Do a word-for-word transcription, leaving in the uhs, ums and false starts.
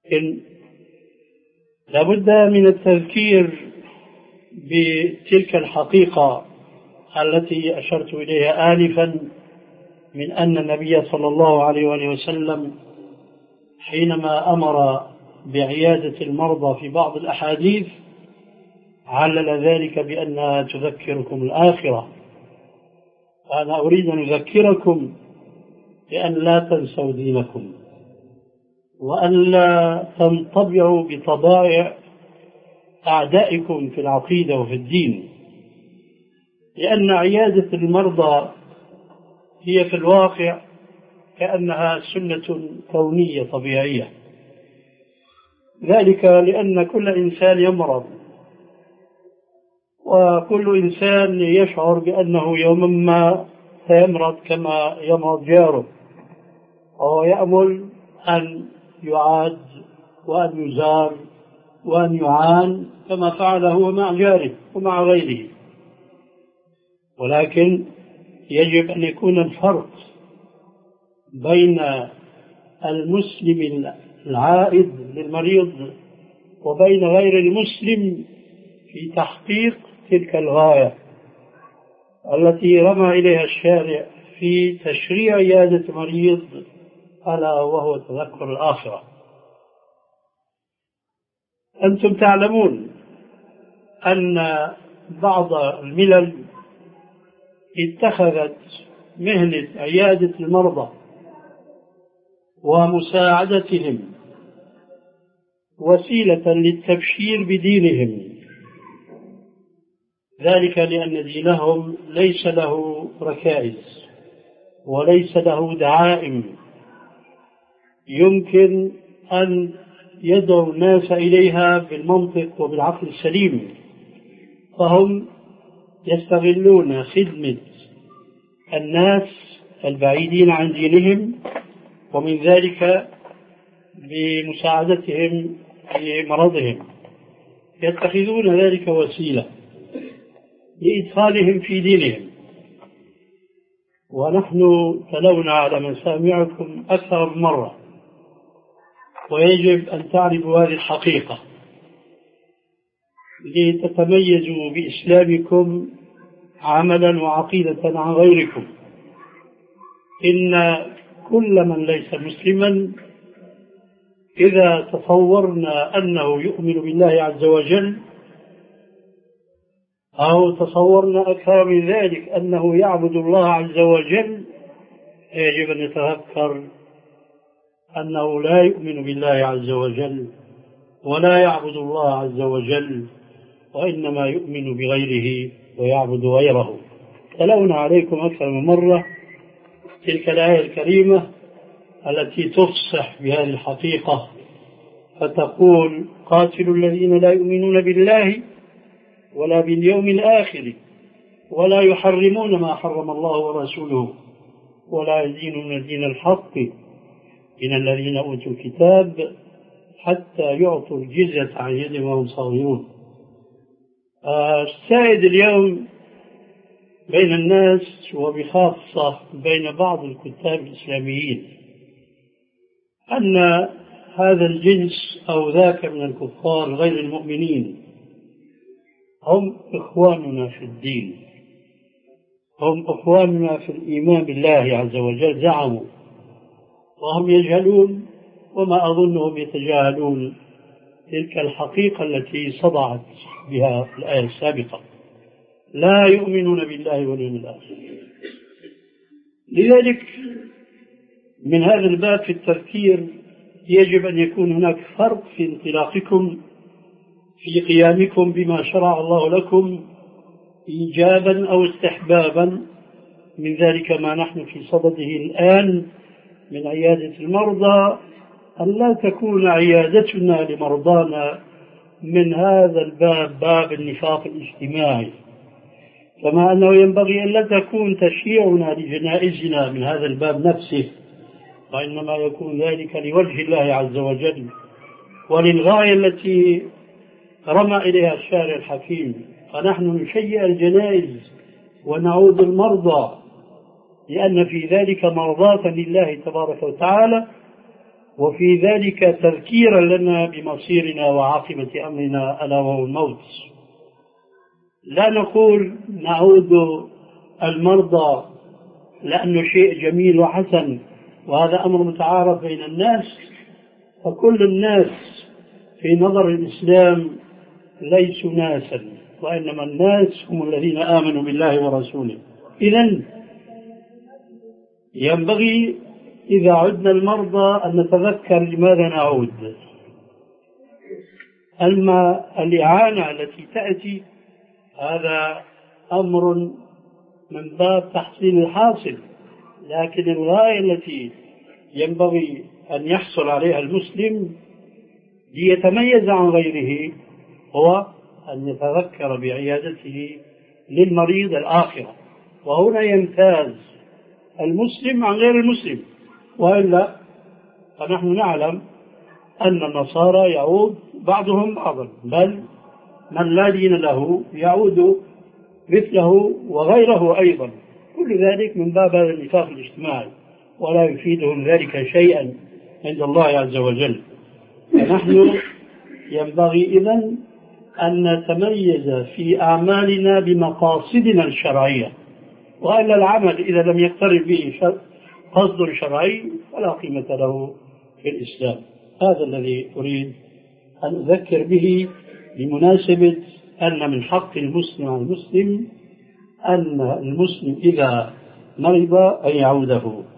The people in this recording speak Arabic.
إن لابد من التذكير بتلك الحقيقة التي أشرت إليها آنفا، من أن النبي صلى الله عليه وآله وسلم حينما أمر بعيادة المرضى في بعض الأحاديث علل ذلك بأنها تذكركم الآخرة. وأنا أريد أن أذكركم بأن لا تنسوا دينكم، وأن لا تنطبعوا بطبائع أعدائكم في العقيدة وفي الدين، لأن عيادة المرضى هي في الواقع كأنها سنة كونية طبيعية، ذلك لأن كل إنسان يمرض، وكل إنسان يشعر بأنه يوما ما سيمرض كما يمرض جاره، وهو يأمل أن يعاد وأن يزار وأن يعان كما فعل هو مع جاره ومع غيره. ولكن يجب أن يكون الفرق بين المسلم العائد للمريض وبين غير المسلم في تحقيق تلك الغاية التي رمى إليها الشارع في تشريع عيادة مريض، ألا وهو تذكر الآخرة. أنتم تعلمون أن بعض الملل اتخذت مهنة عيادة المرضى ومساعدتهم وسيلة للتبشير بدينهم، ذلك لأن دينهم ليس له ركائز وليس له دعائم يمكن أن يدعو الناس إليها بالمنطق وبالعقل السليم، فهم يستغلون خدمة الناس البعيدين عن دينهم، ومن ذلك بمساعدتهم في مرضهم، يتخذون ذلك وسيلة لإدخالهم في دينهم. ونحن تلونا على مسامعكم أكثر من مرة، ويجب أن تعرفوا هذه الحقيقة لتتميزوا بإسلامكم عملا وعقيدة عن غيركم. إن كل من ليس مسلما إذا تصورنا أنه يؤمن بالله عز وجل، أو تصورنا أكثر من ذلك أنه يعبد الله عز وجل، يجب أن نتذكر أنه لا يؤمن بالله عز وجل ولا يعبد الله عز وجل، وإنما يؤمن بغيره ويعبد غيره. تلونا عليكم أكثر من مرة تلك الآية الكريمة التي تفصح بهذه الحقيقة، فتقول: قاتلوا الذين لا يؤمنون بالله ولا باليوم الآخر ولا يحرمون ما حرم الله ورسوله ولا يدينون دين الحق من الذين أوتوا الكتاب حتى يعطوا الجزية عن يد وهم صاغرون. السائد اليوم بين الناس وبخاصة بين بعض الكتاب الإسلاميين أن هذا الجنس أو ذاك من الكفار غير المؤمنين هم إخواننا في الدين، هم إخواننا في الإيمان بالله عز وجل زعموا، وهم يجهلون، وما أظنهم يتجاهلون تلك الحقيقة التي صدعت بها الآية السابقة: لا يؤمنون بالله واليوم الآخر. لذلك من هذا الباب في التذكير يجب أن يكون هناك فرق في انطلاقكم في قيامكم بما شرع الله لكم إيجابا أو استحبابا، من ذلك ما نحن في صدده الآن من عيادة المرضى، أن لا تكون عيادتنا لمرضانا من هذا الباب، باب النفاق الاجتماعي، كما أنه ينبغي أن لا تكون تشييعنا لجنائزنا من هذا الباب نفسه، وإنما يكون ذلك لوجه الله عز وجل وللغاية التي رمى إليها الشارع الحكيم. فنحن نشيع الجنائز ونعود المرضى لأن في ذلك مرضاة لله تبارك وتعالى، وفي ذلك تذكيرا لنا بمصيرنا وعاقبة أمرنا ألا وهو الموت. لا نقول نعود المرضى لأنه شيء جميل وحسن وهذا أمر متعارف بين الناس، فكل الناس في نظر الإسلام ليسوا ناسا، وإنما الناس هم الذين آمنوا بالله ورسوله. إذن ينبغي إذا عدنا المرضى أن نتذكر لماذا نعود. أما الإعانة التي تأتي هذا أمر من باب تحصيل الحاصل، لكن الغاية التي ينبغي أن يحصل عليها المسلم ليتميز عن غيره هو أن يتذكر بعيادته للمريض الآخرة، وهنا يمتاز المسلم عن غير المسلم. وإلا فنحن نعلم أن النصارى يعود بعضهم بعضا، بل من لا دين له يعود مثله وغيره أيضا، كل ذلك من باب هذا النفاق الاجتماعي، ولا يفيدهم ذلك شيئا عند الله عز وجل. فنحن ينبغي إذن أن نتميز في أعمالنا بمقاصدنا الشرعية، وإلا العمل إذا لم يقترن به قصد شرعي فلا قيمة له في الإسلام. هذا الذي أريد أن أذكر به بمناسبة أن من حق المسلم على المسلم أن المسلم إذا مرض أن يعوده.